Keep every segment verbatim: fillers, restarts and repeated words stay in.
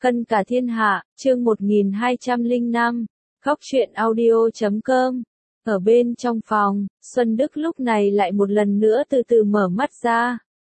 Cân cả thiên hạ, chương một nghìn hai trăm lẻ năm, góc truyện audio chấm com. Ở bên trong phòng, Xuân Đức lúc này lại một lần nữa từ từ mở mắt ra.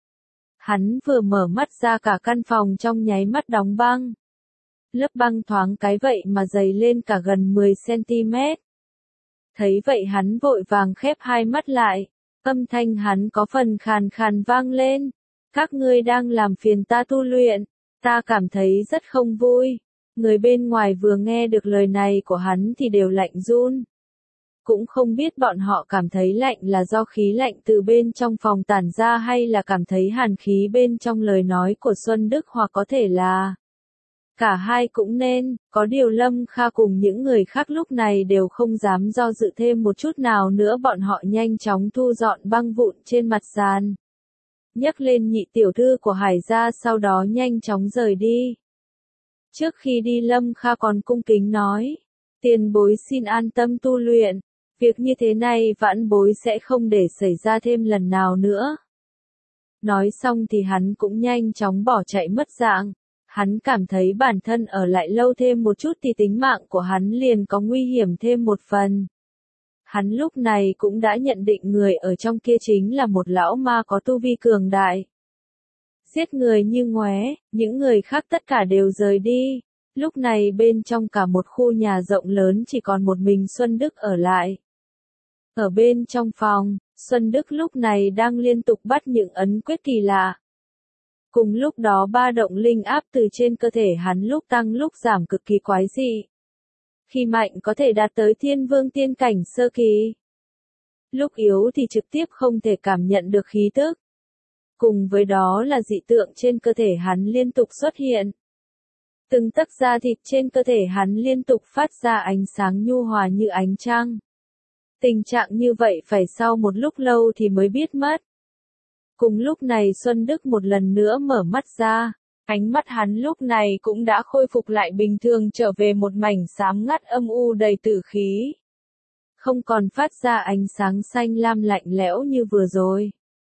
Hắn vừa mở mắt ra cả căn phòng trong nháy mắt đóng băng. Lớp băng thoáng cái vậy mà dày lên cả gần mười xăng-ti-mét. Thấy vậy hắn vội vàng khép hai mắt lại, âm thanh hắn có phần khàn khàn vang lên. Các ngươi đang làm phiền ta tu luyện, ta cảm thấy rất không vui. Người bên ngoài vừa nghe được lời này của hắn thì đều lạnh run. Cũng không biết bọn họ cảm thấy lạnh là do khí lạnh từ bên trong phòng tản ra hay là cảm thấy hàn khí bên trong lời nói của Xuân Đức, hoặc có thể là cả hai cũng nên. Có điều Lâm Kha cùng những người khác lúc này đều không dám do dự thêm một chút nào nữa, bọn họ nhanh chóng thu dọn băng vụn trên mặt sàn. Nhấc lên nhị tiểu thư của Hải gia, sau đó nhanh chóng rời đi. Trước khi đi Lâm Kha còn cung kính nói, tiền bối xin an tâm tu luyện, việc như thế này vãn bối sẽ không để xảy ra thêm lần nào nữa. Nói xong thì hắn cũng nhanh chóng bỏ chạy mất dạng. Hắn cảm thấy bản thân ở lại lâu thêm một chút thì tính mạng của hắn liền có nguy hiểm thêm một phần. Hắn lúc này cũng đã nhận định người ở trong kia chính là một lão ma có tu vi cường đại. Giết người như ngoé, những người khác tất cả đều rời đi. Lúc này bên trong cả một khu nhà rộng lớn chỉ còn một mình Xuân Đức ở lại. Ở bên trong phòng, Xuân Đức lúc này đang liên tục bắt những ấn quyết kỳ lạ. Cùng lúc đó ba động linh áp từ trên cơ thể hắn lúc tăng lúc giảm cực kỳ quái dị. Khi mạnh có thể đạt tới thiên vương tiên cảnh sơ kỳ. Lúc yếu thì trực tiếp không thể cảm nhận được khí tức. Cùng với đó là dị tượng trên cơ thể hắn liên tục xuất hiện. Từng tấc da thịt trên cơ thể hắn liên tục phát ra ánh sáng nhu hòa như ánh trăng. Tình trạng như vậy phải sau một lúc lâu thì mới biết mất. Cùng lúc này Xuân Đức một lần nữa mở mắt ra, ánh mắt hắn lúc này cũng đã khôi phục lại bình thường, trở về một mảnh xám ngắt âm u đầy tử khí. Không còn phát ra ánh sáng xanh lam lạnh lẽo như vừa rồi.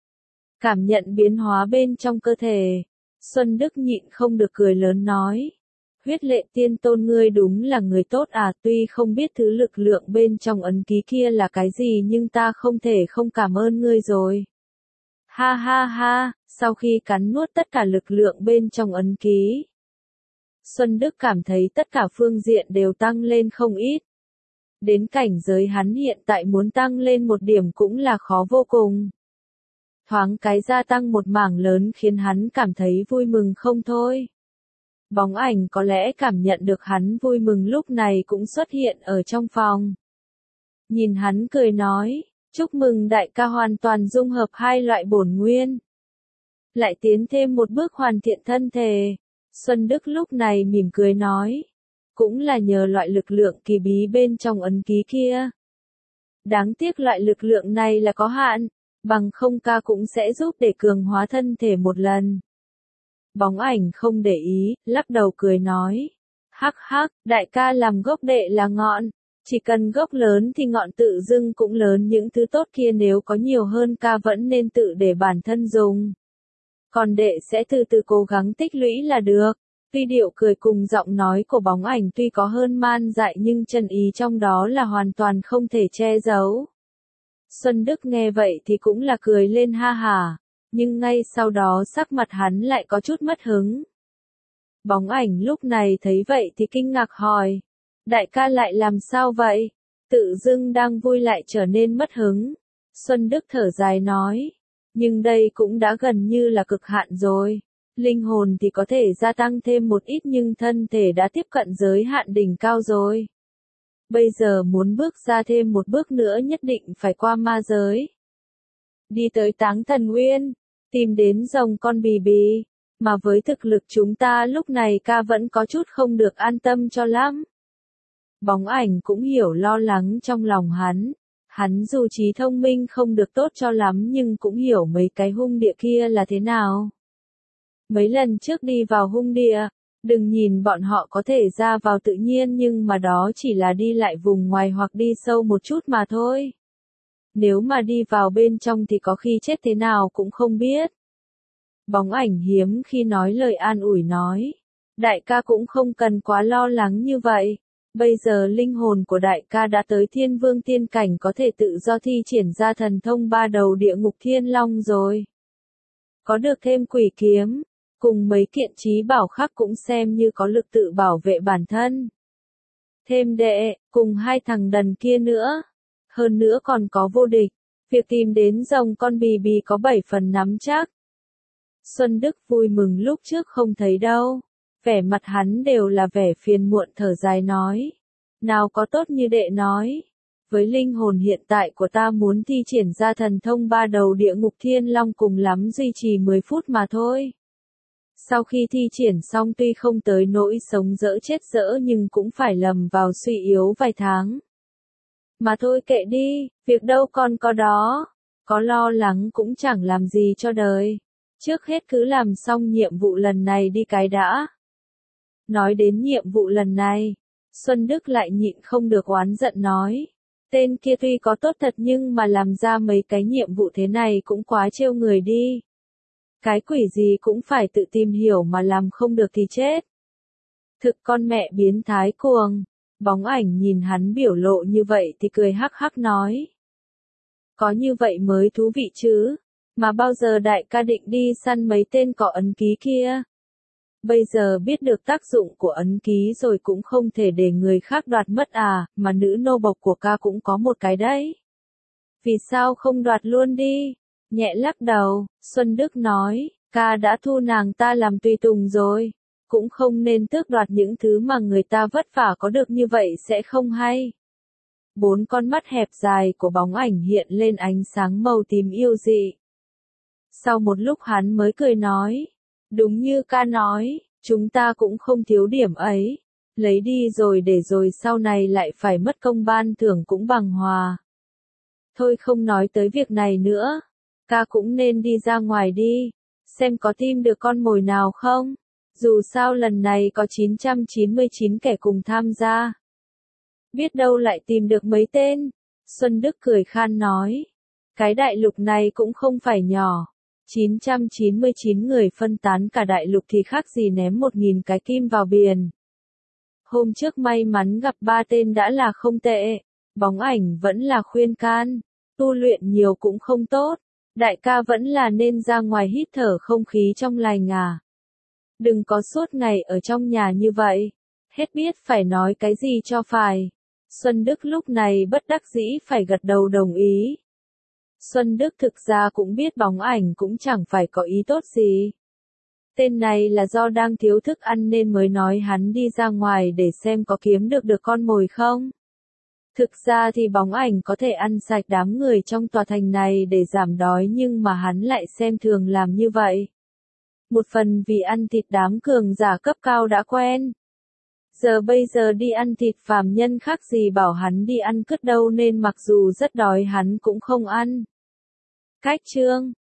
Cảm nhận biến hóa bên trong cơ thể, Xuân Đức nhịn không được cười lớn nói. Huyết Lệ Tiên Tôn, ngươi đúng là người tốt à, tuy không biết thứ lực lượng bên trong ấn ký kia là cái gì nhưng ta không thể không cảm ơn ngươi rồi. Ha ha ha, sau khi cắn nuốt tất cả lực lượng bên trong ấn ký, Xuân Đức cảm thấy tất cả phương diện đều tăng lên không ít. Đến cảnh giới hắn hiện tại muốn tăng lên một điểm cũng là khó vô cùng. Thoáng cái gia tăng một mảng lớn khiến hắn cảm thấy vui mừng không thôi. Bóng ảnh có lẽ cảm nhận được hắn vui mừng lúc này cũng xuất hiện ở trong phòng. Nhìn hắn cười nói, chúc mừng đại ca hoàn toàn dung hợp hai loại bổn nguyên. Lại tiến thêm một bước hoàn thiện thân thể. Xuân Đức lúc này mỉm cười nói, cũng là nhờ loại lực lượng kỳ bí bên trong ấn ký kia. Đáng tiếc loại lực lượng này là có hạn, bằng không ca cũng sẽ giúp để cường hóa thân thể một lần. Bóng ảnh không để ý, lắc đầu cười nói, hắc hắc, đại ca làm gốc đệ là ngọn, chỉ cần gốc lớn thì ngọn tự dưng cũng lớn, những thứ tốt kia nếu có nhiều hơn ca vẫn nên tự để bản thân dùng. Còn đệ sẽ từ từ cố gắng tích lũy là được. Tuy điệu cười cùng giọng nói của bóng ảnh tuy có hơn man dại nhưng chân ý trong đó là hoàn toàn không thể che giấu. Xuân Đức nghe vậy thì cũng là cười lên ha hả, nhưng ngay sau đó sắc mặt hắn lại có chút mất hứng. Bóng ảnh lúc này thấy vậy thì kinh ngạc hỏi, đại ca lại làm sao vậy? Tự dưng đang vui lại trở nên mất hứng. Xuân Đức thở dài nói, nhưng đây cũng đã gần như là cực hạn rồi. Linh hồn thì có thể gia tăng thêm một ít nhưng thân thể đã tiếp cận giới hạn đỉnh cao rồi. Bây giờ muốn bước ra thêm một bước nữa nhất định phải qua ma giới. Đi tới Táng Thần Nguyên, tìm đến rồng con bì bì, mà với thực lực chúng ta lúc này ca vẫn có chút không được an tâm cho lắm. Bóng ảnh cũng hiểu lo lắng trong lòng hắn. Hắn dù trí thông minh không được tốt cho lắm nhưng cũng hiểu mấy cái hung địa kia là thế nào. Mấy lần trước đi vào hung địa, đừng nhìn bọn họ có thể ra vào tự nhiên nhưng mà đó chỉ là đi lại vùng ngoài hoặc đi sâu một chút mà thôi. Nếu mà đi vào bên trong thì có khi chết thế nào cũng không biết. Bóng ảnh hiếm khi nói lời an ủi nói. Đại ca cũng không cần quá lo lắng như vậy. Bây giờ linh hồn của đại ca đã tới thiên vương tiên cảnh có thể tự do thi triển ra thần thông ba đầu địa ngục thiên long rồi. Có được thêm quỷ kiếm, cùng mấy kiện trí bảo khác cũng xem như có lực tự bảo vệ bản thân. Thêm đệ, cùng hai thằng đần kia nữa. Hơn nữa còn có vô địch. Việc tìm đến rồng con bì bì có bảy phần nắm chắc. Xuân Đức vui mừng lúc trước không thấy đâu. Vẻ mặt hắn đều là vẻ phiền muộn thở dài nói. Nào có tốt như đệ nói. Với linh hồn hiện tại của ta muốn thi triển ra thần thông ba đầu địa ngục thiên long cùng lắm duy trì mười phút mà thôi. Sau khi thi triển xong tuy không tới nỗi sống dỡ chết dỡ nhưng cũng phải lầm vào suy yếu vài tháng. Mà thôi kệ đi, việc đâu còn có đó. Có lo lắng cũng chẳng làm gì cho đời. Trước hết cứ làm xong nhiệm vụ lần này đi cái đã. Nói đến nhiệm vụ lần này, Xuân Đức lại nhịn không được oán giận nói. Tên kia tuy có tốt thật nhưng mà làm ra mấy cái nhiệm vụ thế này cũng quá trêu người đi. Cái quỷ gì cũng phải tự tìm hiểu mà làm không được thì chết. Thực con mẹ biến thái cuồng. Bóng ảnh nhìn hắn biểu lộ như vậy thì cười hắc hắc nói. Có như vậy mới thú vị chứ. Mà bao giờ đại ca định đi săn mấy tên cỏ ấn ký kia? Bây giờ biết được tác dụng của ấn ký rồi cũng không thể để người khác đoạt mất à, mà nữ nô bộc của ca cũng có một cái đấy. Vì sao không đoạt luôn đi? Nhẹ lắc đầu, Xuân Đức nói, ca đã thu nàng ta làm tùy tùng rồi. Cũng không nên tước đoạt những thứ mà người ta vất vả có được như vậy sẽ không hay. Bốn con mắt hẹp dài của bóng ảnh hiện lên ánh sáng màu tím yêu dị. Sau một lúc hắn mới cười nói, đúng như ca nói, chúng ta cũng không thiếu điểm ấy. Lấy đi rồi để rồi sau này lại phải mất công ban thưởng cũng bằng hòa. Thôi không nói tới việc này nữa, ca cũng nên đi ra ngoài đi, xem có tìm được con mồi nào không. Dù sao lần này có chín trăm chín mươi chín kẻ cùng tham gia. Biết đâu lại tìm được mấy tên. Xuân Đức cười khan nói. Cái đại lục này cũng không phải nhỏ. chín trăm chín mươi chín người phân tán cả đại lục thì khác gì ném một nghìn cái kim vào biển. Hôm trước may mắn gặp ba tên đã là không tệ. Bóng ảnh vẫn là khuyên can. Tu luyện nhiều cũng không tốt. Đại ca vẫn là nên ra ngoài hít thở không khí trong lành à. Đừng có suốt ngày ở trong nhà như vậy. Hết biết phải nói cái gì cho phải. Xuân Đức lúc này bất đắc dĩ phải gật đầu đồng ý. Xuân Đức thực ra cũng biết bóng ảnh cũng chẳng phải có ý tốt gì. Tên này là do đang thiếu thức ăn nên mới nói hắn đi ra ngoài để xem có kiếm được được con mồi không. Thực ra thì bóng ảnh có thể ăn sạch đám người trong tòa thành này để giảm đói nhưng mà hắn lại xem thường làm như vậy. Một phần vì ăn thịt đám cường giả cấp cao đã quen. Giờ bây giờ đi ăn thịt phàm nhân khác gì bảo hắn đi ăn cứt đâu nên mặc dù rất đói hắn cũng không ăn. Cách chương